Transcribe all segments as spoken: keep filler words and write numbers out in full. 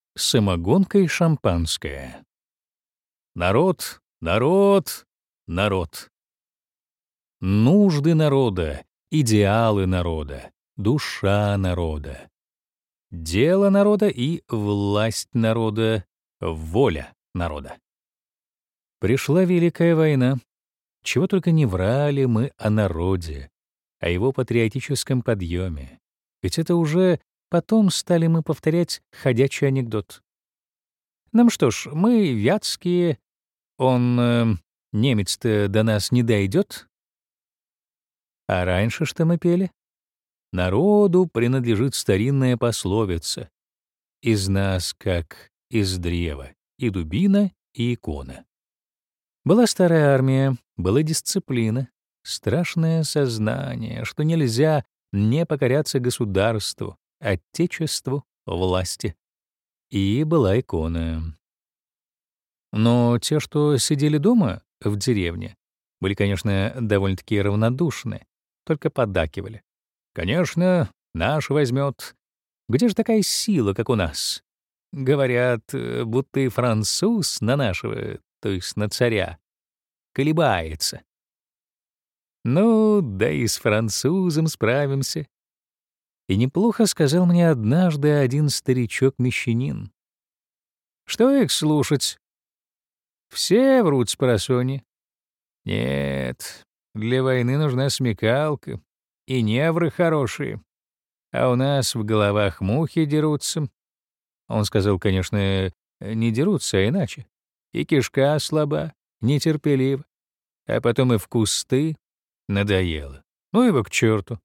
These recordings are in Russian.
Самогонка и шампанское. Народ, народ, народ. Нужды народа, идеалы народа, душа народа. Дело народа и власть народа, воля народа. Пришла Великая война. Чего только не врали мы о народе, о его патриотическом подъеме. Ведь это уже потом стали мы повторять ходячий анекдот. Нам что ж, мы вятские, он, э, немец-то, до нас не дойдет. А раньше что мы пели? Народу принадлежит старинная пословица: из нас, как из древа, и дубина, и икона. Была старая армия, была дисциплина, страшное сознание, что нельзя не покоряться государству, отечеству, власти. И была икона. Но те, что сидели дома, в деревне, были, конечно, довольно-таки равнодушны, только поддакивали. Конечно, наш возьмет. Где же такая сила, как у нас? Говорят, будто и француз на нашего, то есть на царя, колебается. Ну, да и с французом справимся. И неплохо сказал мне однажды один старичок-мещанин. Что их слушать? Все врут спросонья. Нет, для войны нужна смекалка и невры хорошие. А у нас в головах мухи дерутся. Он сказал, конечно, не дерутся, а иначе. И кишка слаба, нетерпелива, а потом и в кусты надоело. Ну его к черту.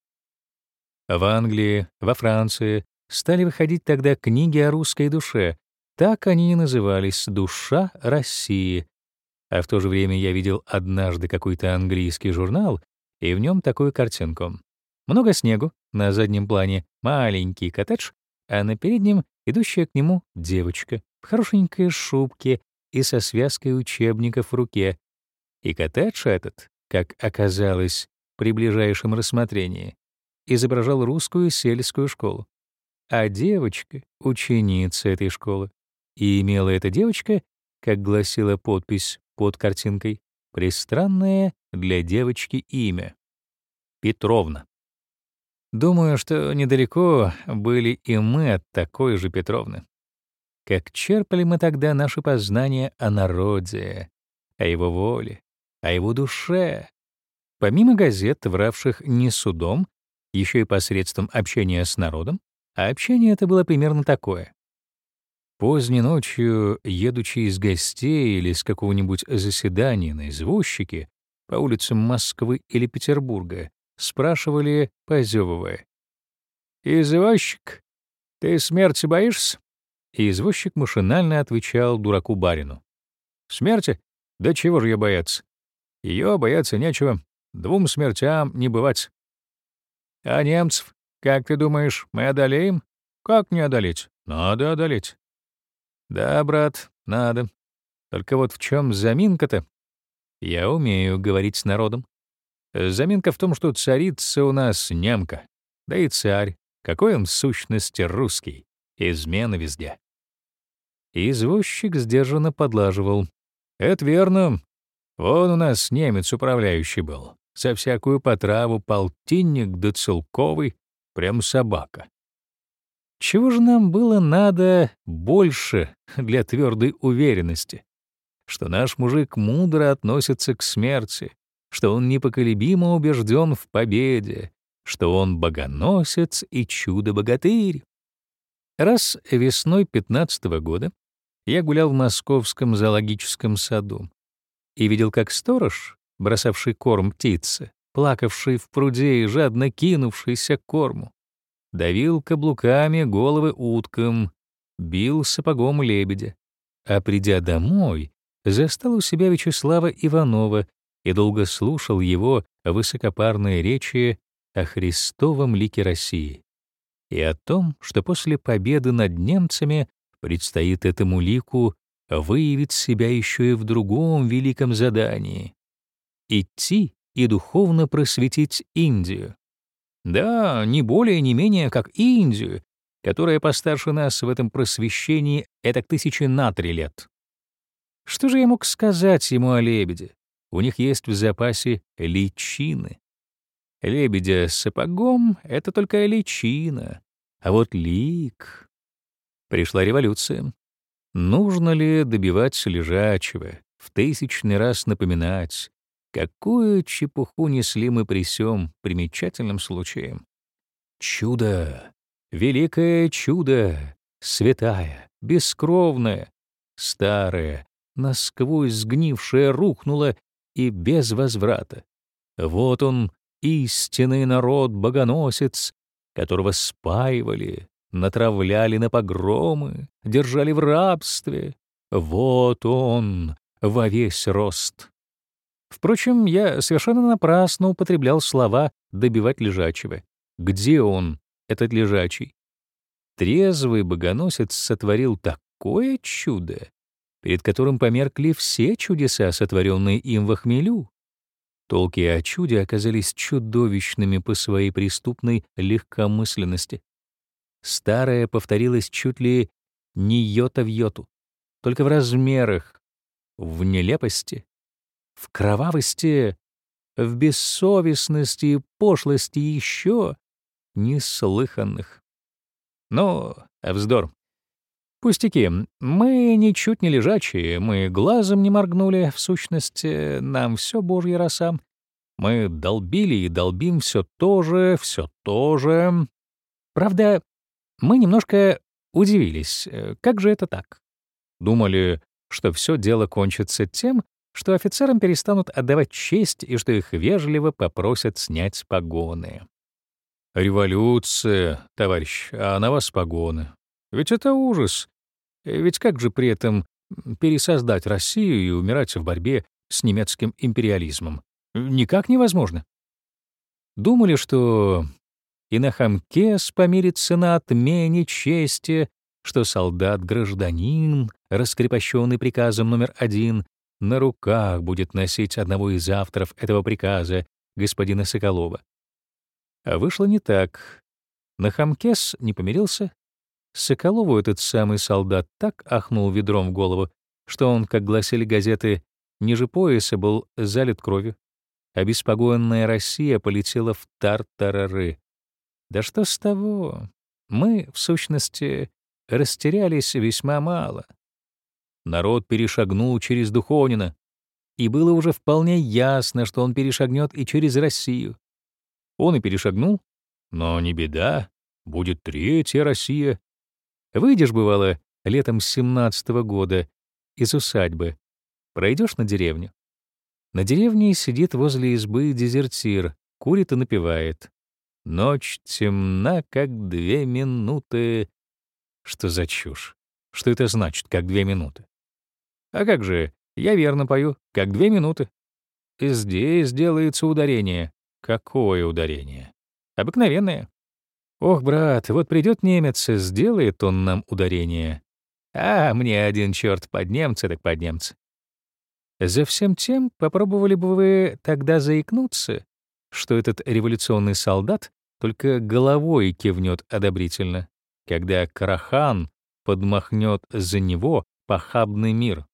В Англии, во Франции стали выходить тогда книги о русской душе. Так они и назывались «Душа России». А в то же время я видел однажды какой-то английский журнал, и в нем такую картинку. Много снегу, на заднем плане маленький коттедж, а на переднем идущая к нему девочка в хорошенькой шубке и со связкой учебников в руке. И коттедж этот, как оказалось при ближайшем рассмотрении, изображал русскую сельскую школу. А девочка — ученица этой школы. И имела эта девочка, как гласила подпись под картинкой, пристранное для девочки имя — Петровна. Думаю, что недалеко были и мы от такой же Петровны. Как черпали мы тогда наши познания о народе, о его воле, о его душе. Помимо газет, вравших не судом, еще и посредством общения с народом, а общение это было примерно такое. Поздней ночью, едучи из гостей или с какого-нибудь заседания на извозчике по улицам Москвы или Петербурга, спрашивали, позевывая: «Извозчик, ты смерти боишься?» И извозчик машинально отвечал дураку-барину: «Смерти? Да чего же ее бояться? Ее бояться нечего, двум смертям не бывать. А немцев, как ты думаешь, мы одолеем? Как не одолеть? Надо одолеть». «Да, брат, надо. Только вот в чем заминка-то? Я умею говорить с народом. Заминка в том, что царица у нас немка. Да и царь, какой он в сущности русский. Измена везде». И извозчик сдержанно подлаживал: «Это верно. Вон у нас немец управляющий был. За всякую потраву полтинник да целковый, прям собака». Чего же нам было надо больше для твердой уверенности? Что наш мужик мудро относится к смерти, что он непоколебимо убежден в победе, что он богоносец и чудо-богатырь. Раз весной пятнадцатого года я гулял в московском зоологическом саду и видел, как сторож, бросавший корм птице, плакавший в пруде и жадно кинувшийся к корму, давил каблуками головы уткам, бил сапогом лебедя, а придя домой, застал у себя Вячеслава Иванова и долго слушал его высокопарные речи о Христовом лике России и о том, что после победы над немцами предстоит этому лику выявить себя еще и в другом великом задании — идти и духовно просветить Индию. Да, не более, не менее, как Индию, которая постарше нас в этом просвещении этак тысячи на три лет. Что же я мог сказать ему о лебеде? У них есть в запасе личины. Лебедя с сапогом — это только личина, а вот лик... Пришла революция. Нужно ли добивать лежачего, в тысячный раз напоминать, какую чепуху несли мы при сём примечательном случае? Чудо, великое чудо, святая, бескровная, старая, насквозь сгнившая рухнула и без возврата. Вот он, истинный народ-богоносец, которого спаивали, натравляли на погромы, держали в рабстве. Вот он во весь рост. Впрочем, я совершенно напрасно употреблял слова «добивать лежачего». Где он, этот лежачий? Трезвый богоносец сотворил такое чудо, перед которым померкли все чудеса, сотворенные им во хмелю. Толки о чуде оказались чудовищными по своей преступной легкомысленности. Старое повторилось чуть ли не йота в йоту, только в размерах, в нелепости, в кровавости, в бессовестности и пошлости еще неслыханных. Но вздор. Пустяки. Мы ничуть не лежачие, мы глазом не моргнули, в сущности, нам все божья роса. Мы долбили и долбим все то же, все то же. Правда, мы немножко удивились, как же это так? Думали, что все дело кончится тем, что офицерам перестанут отдавать честь и что их вежливо попросят снять погоны. Революция, товарищ, а на вас погоны. Ведь это ужас. Ведь как же при этом пересоздать Россию и умирать в борьбе с немецким империализмом? Никак невозможно. Думали, что и на Хамкес помирится на отмене чести, что солдат-гражданин, раскрепощенный приказом номер один, на руках будет носить одного из авторов этого приказа, господина Соколова. А вышло не так. На Хамкес не помирился. Соколову этот самый солдат так ахнул ведром в голову, что он, как гласили газеты, ниже пояса был залит кровью. Обеспокоенная Россия полетела в тартарары. Да что с того? Мы, в сущности, растерялись весьма мало. Народ перешагнул через Духонина, и было уже вполне ясно, что он перешагнет и через Россию. Он и перешагнул, но не беда, будет третья Россия. Выйдешь, бывало, летом семнадцатого года из усадьбы, пройдешь на деревню. На деревне сидит возле избы дезертир, курит и напевает. Ночь темна, как две минуты. Что за чушь? Что это значит, как две минуты? А как же, я верно пою, как две минуты. И здесь делается ударение. Какое ударение? Обыкновенное. Ох, брат, вот придет немец, сделает он нам ударение. А мне один черт под немца так под немца. За всем тем попробовали бы вы тогда заикнуться, что этот революционный солдат только головой кивнет одобрительно, когда Карахан подмахнет за него похабный мир.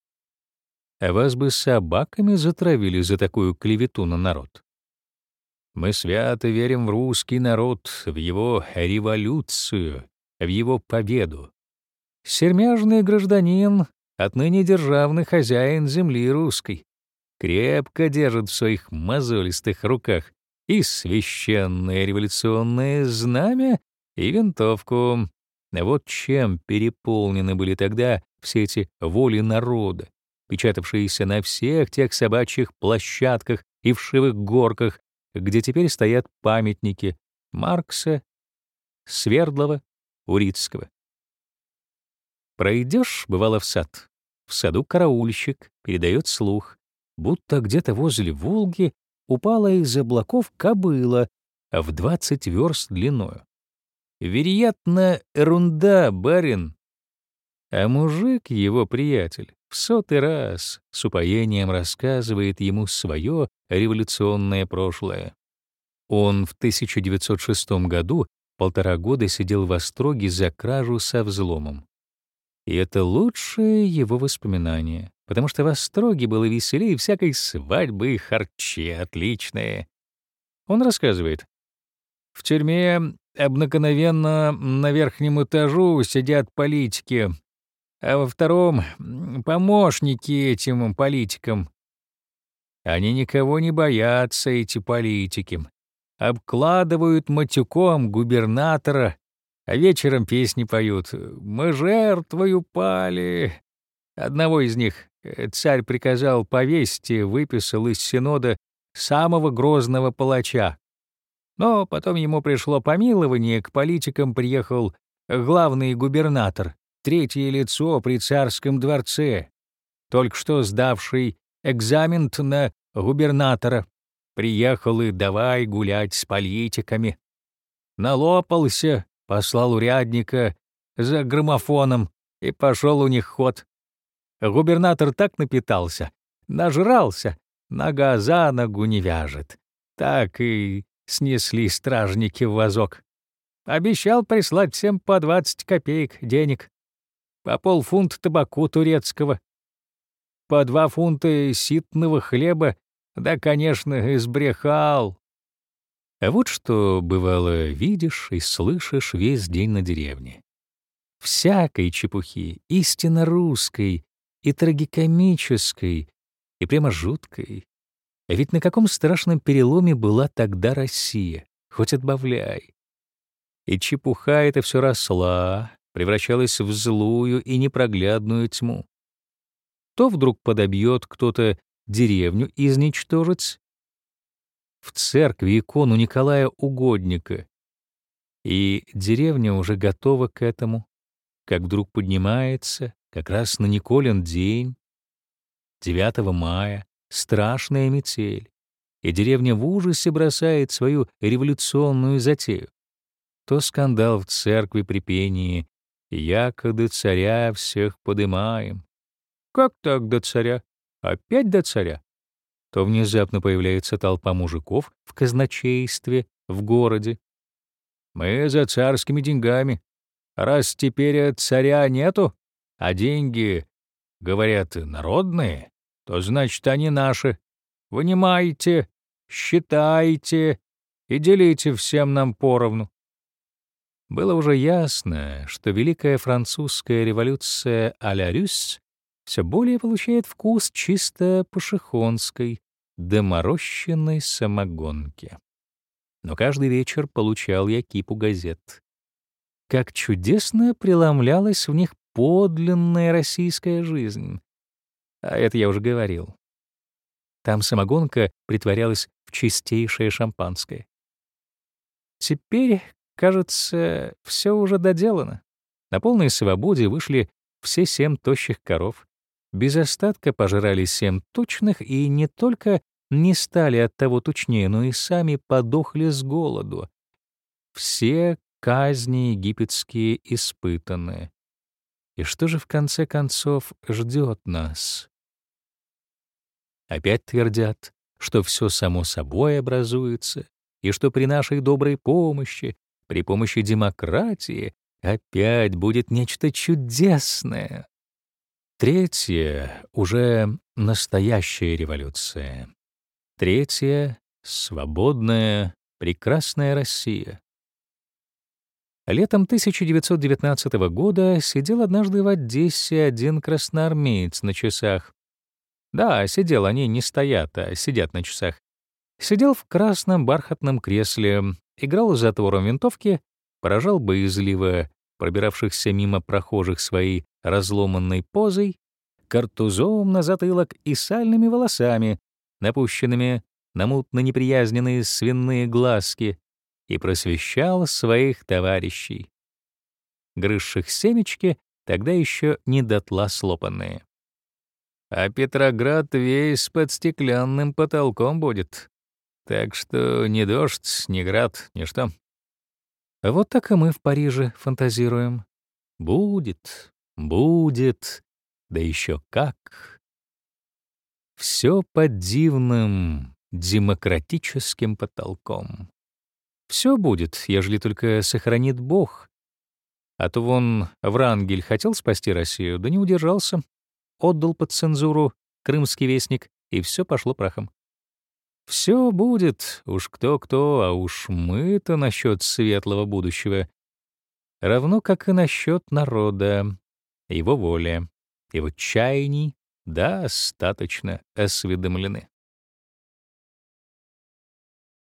А вас бы собаками затравили за такую клевету на народ. Мы свято верим в русский народ, в его революцию, в его победу. Сермяжный гражданин, отныне державный хозяин земли русской, крепко держит в своих мозолистых руках и священное революционное знамя, и винтовку. Вот чем переполнены были тогда все эти воли народа, печатавшиеся на всех тех собачьих площадках и вшивых горках, где теперь стоят памятники Маркса, Свердлова, Урицкого. Пройдешь, бывало, в сад. В саду караульщик передает слух, будто где-то возле Волги упала из облаков кобыла в двадцать верст длиною. Вероятно, ерунда, барин. А мужик, его приятель, в сотый раз с упоением рассказывает ему свое революционное прошлое. Он в тысяча девятьсот шестом году полтора года сидел в остроге за кражу со взломом. И это лучшее его воспоминание, потому что в остроге было веселее всякой свадьбы и харчи отличные. Он рассказывает: «В тюрьме обыкновенно на верхнем этажу сидят политики, а во втором — помощники этим политикам. Они никого не боятся, эти политики. Обкладывают матюком губернатора, а вечером песни поют. Мы жертвою пали». Одного из них э, царь приказал повесить и выписал из синода самого грозного палача. Но потом ему пришло помилование, к политикам приехал главный губернатор, третье лицо при царском дворце, только что сдавший экзамен на губернатора. Приехал и давай гулять с политиками. Налопался, послал урядника за граммофоном, и пошел у них ход. Губернатор так напитался, нажрался, нога за ногу не вяжет. Так и снесли стражники в вазок. Обещал прислать всем по двадцать копеек денег, по полфунта табаку турецкого, по два фунта ситного хлеба, да, конечно, избрехал. А вот что, бывало, видишь и слышишь весь день на деревне. Всякой чепухи, истинно русской и трагикомической, и прямо жуткой. А ведь на каком страшном переломе была тогда Россия, хоть отбавляй. И чепуха эта все росла, превращалась в злую и непроглядную тьму. То вдруг подобьет кто-то деревню изничтожить, в церкви икону Николая Угодника, и деревня уже готова к этому, как вдруг поднимается, как раз на Николин день, девятого мая, страшная метель, и деревня в ужасе бросает свою революционную затею. То скандал в церкви при пении «Яко до царя всех подымаем». Как так до царя? Опять до царя? То внезапно появляется толпа мужиков в казначействе, в городе. Мы за царскими деньгами. Раз теперь царя нету, а деньги, говорят, народные, то значит, они наши. Вынимайте, считайте и делите всем нам поровну. Было уже ясно, что Великая Французская революция а-ля Рюс все более получает вкус чисто пашихонской, доморощенной самогонки. Но каждый вечер получал я кипу газет. Как чудесно преломлялась в них подлинная российская жизнь. А это я уже говорил. Там самогонка притворялась в чистейшее шампанское. Теперь, кажется, все уже доделано. На полной свободе вышли все семь тощих коров. Без остатка пожрали семь тучных и не только не стали от того тучнее, но и сами подохли с голоду. Все казни египетские испытаны. И что же в конце концов ждет нас? Опять твердят, что все само собой образуется, и что при нашей доброй помощи, при помощи демократии, опять будет нечто чудесное. Третья — уже настоящая революция. Третья — свободная, прекрасная Россия. Летом тысяча девятьсот девятнадцатого года сидел однажды в Одессе один красноармеец на часах. Да, сидел, они не стоят, а сидят на часах. Сидел в красном бархатном кресле, играл затвором винтовки, поражал боязливо пробиравшихся мимо прохожих своей разломанной позой, картузом на затылок и сальными волосами, напущенными на мутно-неприязненные свиные глазки, и просвещал своих товарищей, грызших семечки, тогда еще не дотла слопанные. А Петроград весь под стеклянным потолком будет, так что ни дождь, ни град, ничто. Вот так и мы в Париже фантазируем. Будет, будет, да еще как. Все под дивным демократическим потолком. Все будет, ежели только сохранит Бог. А то вон Врангель хотел спасти Россию, да не удержался, отдал под цензуру «Крымский вестник», и все пошло прахом. Все будет, уж кто-кто, а уж мы-то насчет светлого будущего, равно как и насчет народа, его воли, его чаяний достаточно осведомлены.